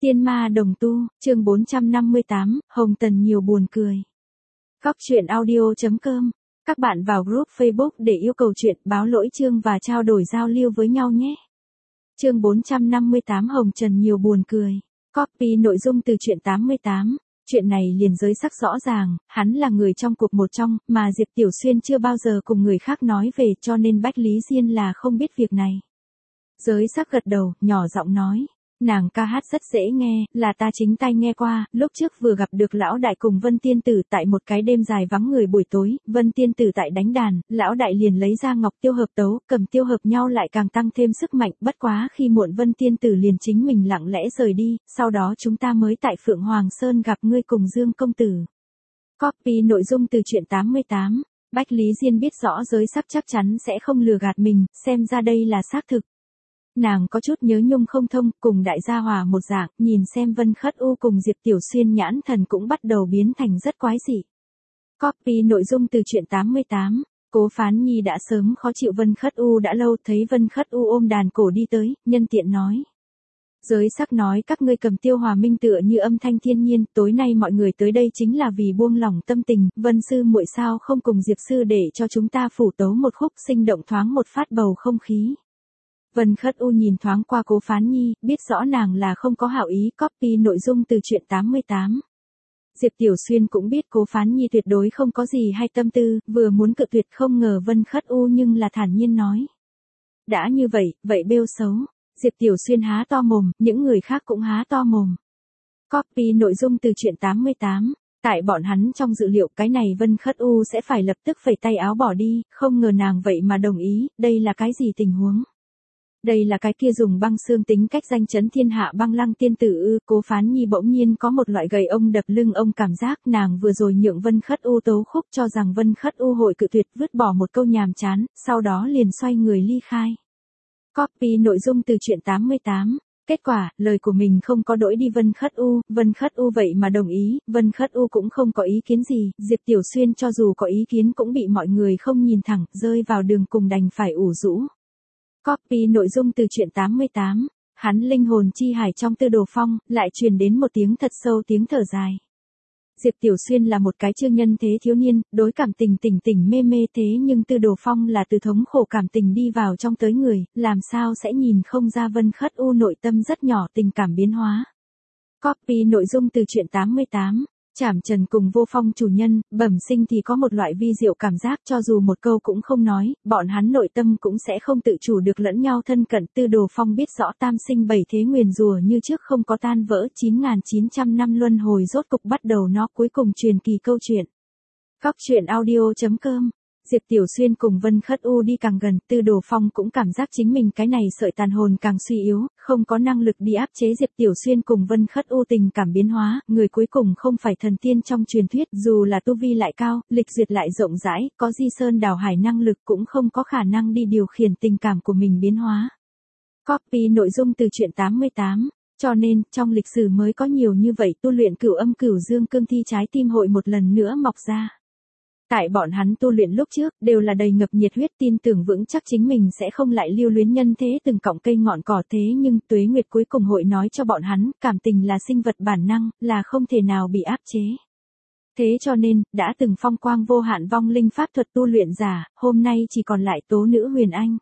Tiên ma đồng tu, chương 458, Hồng Tần nhiều buồn cười. Góc truyện audio.com. Các bạn vào group Facebook để yêu cầu chuyện, báo lỗi chương và trao đổi giao lưu với nhau nhé. Chương 458 Hồng Trần nhiều buồn cười. Copy nội dung từ truyện 88. Chuyện này liền giới sắc rõ ràng, hắn là người trong cuộc một trong, mà Diệp Tiểu Xuyên chưa bao giờ cùng người khác nói về, cho nên Bách Lý Diên là không biết việc này. Giới sắc gật đầu, nhỏ giọng nói. Nàng ca hát rất dễ nghe, là ta chính tai nghe qua, lúc trước vừa gặp được lão đại cùng Vân Tiên Tử tại một cái đêm dài vắng người buổi tối, Vân Tiên Tử tại đánh đàn, lão đại liền lấy ra ngọc tiêu hợp tấu, cầm tiêu hợp nhau lại càng tăng thêm sức mạnh, bất quá khi muộn Vân Tiên Tử liền chính mình lặng lẽ rời đi, sau đó chúng ta mới tại Phượng Hoàng Sơn gặp ngươi cùng Dương công tử. Copy nội dung từ truyện 88. Bách Lý Diên biết rõ giới sắc chắc chắn sẽ không lừa gạt mình, xem ra đây là xác thực. Nàng có chút nhớ nhung không thông, cùng đại gia hòa một dạng, nhìn xem Vân Khất U cùng Diệp Tiểu Xuyên nhãn thần cũng bắt đầu biến thành rất quái dị. Copy nội dung từ truyện 88. Cố Phán Nhi đã sớm khó chịu Vân Khất U đã lâu, thấy Vân Khất U ôm đàn cổ đi tới, nhân tiện nói. Giới sắc nói các ngươi cầm tiêu hòa minh tựa như âm thanh thiên nhiên, tối nay mọi người tới đây chính là vì buông lỏng tâm tình, Vân sư muội sao không cùng Diệp sư để cho chúng ta phủ tấu một khúc sinh động thoáng một phát bầu không khí. Vân Khất U nhìn thoáng qua Cố Phán Nhi, biết rõ nàng là không có hảo ý, copy nội dung từ truyện 88. Diệp Tiểu Xuyên cũng biết Cố Phán Nhi tuyệt đối không có gì hay tâm tư, vừa muốn cự tuyệt không ngờ Vân Khất U nhưng là thản nhiên nói. Đã như vậy, vậy bêu xấu. Diệp Tiểu Xuyên há to mồm, những người khác cũng há to mồm. Copy nội dung từ truyện 88. Tại bọn hắn trong dự liệu cái này Vân Khất U sẽ phải lập tức phẩy tay áo bỏ đi, không ngờ nàng vậy mà đồng ý, đây là cái gì tình huống? Đây là cái kia dùng băng xương tính cách danh chấn thiên hạ Băng Lăng tiên tử ư? Cố Phán Nhi bỗng nhiên có một loại gầy ông đập lưng ông cảm giác, nàng vừa rồi nhượng Vân Khất U tấu khúc cho rằng Vân Khất U hội cự tuyệt, vứt bỏ một câu nhàm chán, sau đó liền xoay người ly khai. Copy nội dung từ truyện 88. Kết quả, lời của mình không có đổi đi Vân Khất U vậy mà đồng ý, Vân Khất U cũng không có ý kiến gì, Diệp Tiểu Xuyên cho dù có ý kiến cũng bị mọi người không nhìn thẳng, rơi vào đường cùng đành phải ủ rũ. Copy nội dung từ truyện 88. Hắn linh hồn chi hải trong Tư Đồ Phong, lại truyền đến một tiếng thật sâu tiếng thở dài. Diệp Tiểu Xuyên là một cái chương nhân thế thiếu niên, đối cảm tình tỉnh mê mê thế nhưng Tư Đồ Phong là từ thống khổ cảm tình đi vào trong tới người, làm sao sẽ nhìn không ra Vân Khất U nội tâm rất nhỏ tình cảm biến hóa. Copy nội dung từ truyện 88. Trảm Trần cùng Vô Phong chủ nhân, bẩm sinh thì có một loại vi diệu cảm giác cho dù một câu cũng không nói, bọn hắn nội tâm cũng sẽ không tự chủ được lẫn nhau thân cận. Tư Đồ Phong biết rõ tam sinh bảy thế nguyền rủa như trước không có tan vỡ, 9.900 năm luân hồi rốt cục bắt đầu nó cuối cùng truyền kỳ câu chuyện. Góc truyện audio.com. Diệp Tiểu Xuyên cùng Vân Khất U đi càng gần, Tư Đồ Phong cũng cảm giác chính mình cái này sợi tàn hồn càng suy yếu, không có năng lực đi áp chế Diệp Tiểu Xuyên cùng Vân Khất U tình cảm biến hóa, người cuối cùng không phải thần tiên trong truyền thuyết, dù là tu vi lại cao, lịch duyệt lại rộng rãi, có di sơn đào hải năng lực cũng không có khả năng đi điều khiển tình cảm của mình biến hóa. Copy nội dung từ truyện 88. Cho nên, trong lịch sử mới có nhiều như vậy tu luyện cửu âm cửu dương cương thi trái tim hội một lần nữa mọc ra. Tại bọn hắn tu luyện lúc trước, đều là đầy ngập nhiệt huyết tin tưởng vững chắc chính mình sẽ không lại lưu luyến nhân thế từng cọng cây ngọn cỏ thế nhưng tuế nguyệt cuối cùng hội nói cho bọn hắn, cảm tình là sinh vật bản năng, là không thể nào bị áp chế. Thế cho nên, đã từng phong quang vô hạn vong linh pháp thuật tu luyện giả, hôm nay chỉ còn lại tố nữ Huyền Anh.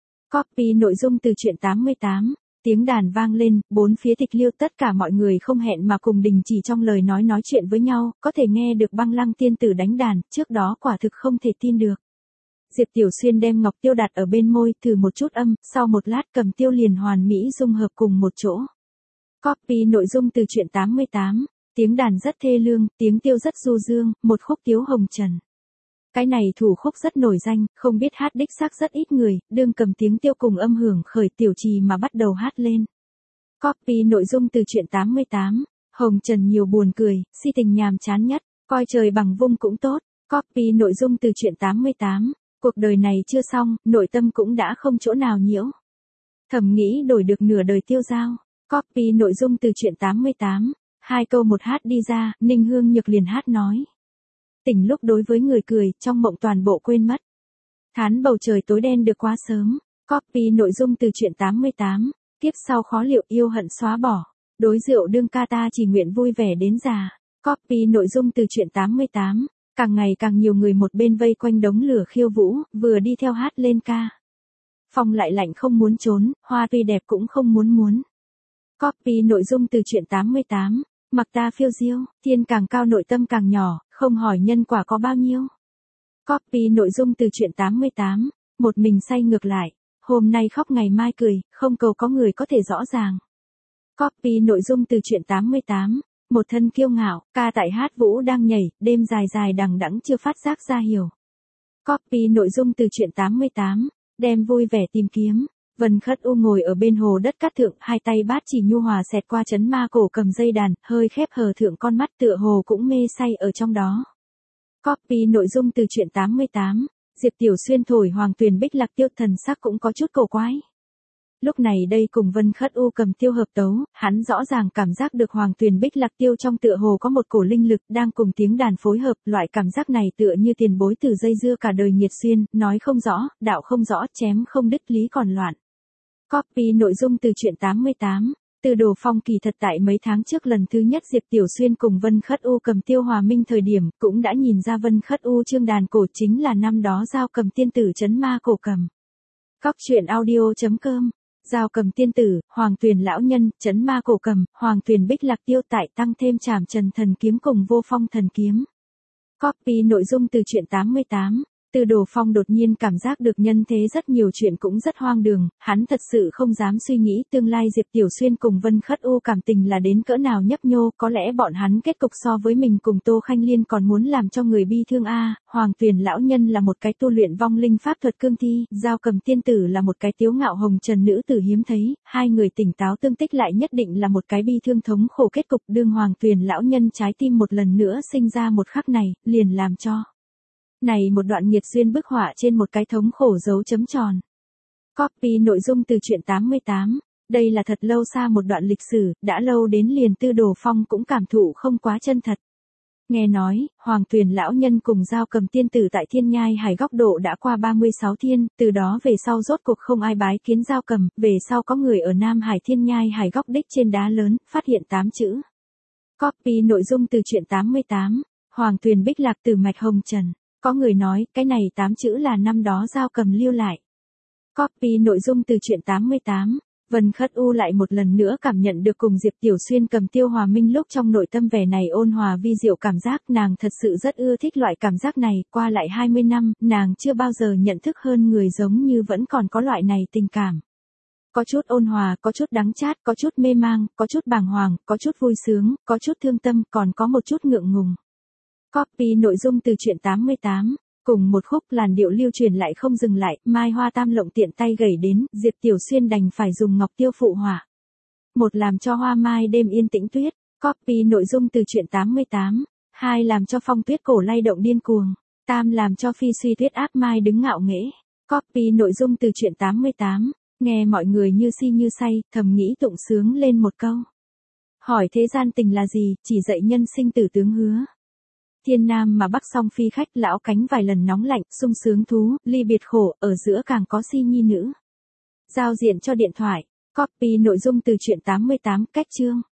Copy nội dung từ truyện 88. Tiếng đàn vang lên, bốn phía tịch liêu, tất cả mọi người không hẹn mà cùng đình chỉ trong lời nói chuyện với nhau, có thể nghe được Băng Lăng tiên tử đánh đàn, trước đó quả thực không thể tin được. Diệp Tiểu Xuyên đem ngọc tiêu đặt ở bên môi, thử một chút âm, sau một lát cầm tiêu liền hoàn mỹ dung hợp cùng một chỗ. Copy nội dung từ truyện 88. Tiếng đàn rất thê lương, tiếng tiêu rất du dương, một khúc Tiếu Hồng Trần. Cái này thủ khúc rất nổi danh, không biết hát đích xác rất ít người, đương cầm tiếng tiêu cùng âm hưởng khởi tiểu trì mà bắt đầu hát lên. Copy nội dung từ truyện 88. Hồng Trần nhiều buồn cười, si tình nhàm chán nhất, coi trời bằng vung cũng tốt. Copy nội dung từ truyện 88. Cuộc đời này chưa xong, nội tâm cũng đã không chỗ nào nhiễu. Thầm nghĩ đổi được nửa đời tiêu dao. Copy nội dung từ truyện 88. Hai câu một hát đi ra, Ninh Hương Nhược liền hát nói. Tỉnh lúc đối với người cười, trong mộng toàn bộ quên mất. Thán bầu trời tối đen được quá sớm. Copy nội dung từ truyện 88. Kiếp sau khó liệu yêu hận xóa bỏ. Đối rượu đương ca ta chỉ nguyện vui vẻ đến già. Copy nội dung từ truyện 88. Càng ngày càng nhiều người một bên vây quanh đống lửa khiêu vũ, vừa đi theo hát lên ca. Phong lại lạnh không muốn trốn, hoa tuy đẹp cũng không muốn muốn. Copy nội dung từ truyện 88. Mặc ta phiêu diêu, thiên càng cao nội tâm càng nhỏ, không hỏi nhân quả có bao nhiêu. Copy nội dung từ truyện 88. Một mình say ngược lại, hôm nay khóc ngày mai cười, không cầu có người có thể rõ ràng. Copy nội dung từ truyện 88. Một thân kiêu ngạo, ca tại hát vũ đang nhảy, đêm dài dài đằng đẵng chưa phát giác ra hiểu. Copy nội dung từ truyện 88. Đem vui vẻ tìm kiếm. Vân Khất U ngồi ở bên hồ đất cát thượng, hai tay bát chỉ nhu hòa xẹt qua chấn ma cổ cầm dây đàn, hơi khép hờ thượng con mắt tựa hồ cũng mê say ở trong đó. Copy nội dung từ truyện 88. Diệp Tiểu Xuyên thổi Hoàng Tuyền Bích Lạc Tiêu, thần sắc cũng có chút cổ quái. Lúc này đây cùng Vân Khất U cầm tiêu hợp tấu, hắn rõ ràng cảm giác được Hoàng Tuyền Bích Lạc Tiêu trong tựa hồ có một cổ linh lực đang cùng tiếng đàn phối hợp, loại cảm giác này tựa như tiền bối từ dây dưa cả đời nghiệt xuyên, nói không rõ, đạo không rõ, chém không đứt lý còn loạn. Copy nội dung từ truyện 88. Từ Đồ Phong kỳ thật tại mấy tháng trước lần thứ nhất Diệp Tiểu Xuyên cùng Vân Khất U cầm tiêu hòa minh thời điểm, cũng đã nhìn ra Vân Khất U chương đàn cổ chính là năm đó giao cầm tiên tử trấn ma cổ cầm. Cóc truyện audio.com. Giao cầm tiên tử, Hoàng Tuyền lão nhân, trấn ma cổ cầm, Hoàng Tuyền Bích Lạc Tiêu tại tăng thêm trảm trần thần kiếm cùng vô phong thần kiếm. Copy nội dung từ truyện 88. Từ Đồ Phong đột nhiên cảm giác được nhân thế rất nhiều chuyện cũng rất hoang đường, hắn thật sự không dám suy nghĩ tương lai Diệp Tiểu Xuyên cùng Vân Khất U cảm tình là đến cỡ nào nhấp nhô, có lẽ bọn hắn kết cục so với mình cùng Tô Khanh Liên còn muốn làm cho người bi thương a. Hoàng Tuyền lão nhân là một cái tu luyện vong linh pháp thuật cương thi, giao cầm tiên tử là một cái tiếu ngạo hồng trần nữ tử hiếm thấy, hai người tỉnh táo tương tích lại nhất định là một cái bi thương thống khổ kết cục, đương Hoàng Tuyền lão nhân trái tim một lần nữa sinh ra một khắc này, liền làm cho này một đoạn nghiệt duyên bức họa trên một cái thống khổ dấu chấm tròn. Copy nội dung từ truyện 88. Đây là thật lâu xa một đoạn lịch sử, đã lâu đến liền Từ Đồ Phong cũng cảm thụ không quá chân thật. Nghe nói, Hoàng Tuyền lão nhân cùng giao cầm tiên tử tại Thiên Nhai Hải góc độ đã qua 36 thiên, từ đó về sau rốt cuộc không ai bái kiến giao cầm, về sau có người ở Nam Hải Thiên Nhai Hải góc đích trên đá lớn, phát hiện 8 chữ. Copy nội dung từ truyện 88. Hoàng Tuyền Bích Lạc từ mạch hồng trần. Có người nói, cái này 8 chữ là năm đó giao cầm lưu lại. Copy nội dung từ truyện 88. Vân Khất U lại một lần nữa cảm nhận được cùng Diệp Tiểu Xuyên cầm tiêu hòa minh lúc trong nội tâm vẻ này ôn hòa vi diệu cảm giác, nàng thật sự rất ưa thích loại cảm giác này, qua lại 20 năm, nàng chưa bao giờ nhận thức hơn người giống như vẫn còn có loại này tình cảm. Có chút ôn hòa, có chút đắng chát, có chút mê mang, có chút bàng hoàng, có chút vui sướng, có chút thương tâm, còn có một chút ngượng ngùng. Copy nội dung từ truyện 88. Cùng một khúc làn điệu lưu truyền lại không dừng lại, Mai Hoa Tam Lộng tiện tay gảy đến, Diệp Tiểu Xuyên đành phải dùng ngọc tiêu phụ hỏa. Một làm cho hoa mai đêm yên tĩnh tuyết. Copy nội dung từ truyện 88. Hai làm cho phong tuyết cổ lay động điên cuồng. Tam làm cho phi suy tuyết áp mai đứng ngạo nghễ. Copy nội dung từ truyện 88. Nghe mọi người như si như say, thầm nghĩ tụng sướng lên một câu. Hỏi thế gian tình là gì, chỉ dạy nhân sinh tử tướng hứa. Thiên Nam mà Bắc song phi khách, lão cánh vài lần nóng lạnh, sung sướng thú, ly biệt khổ, ở giữa càng có si nhi nữ. Giao diện cho điện thoại. Copy nội dung từ truyện 88, cách chương.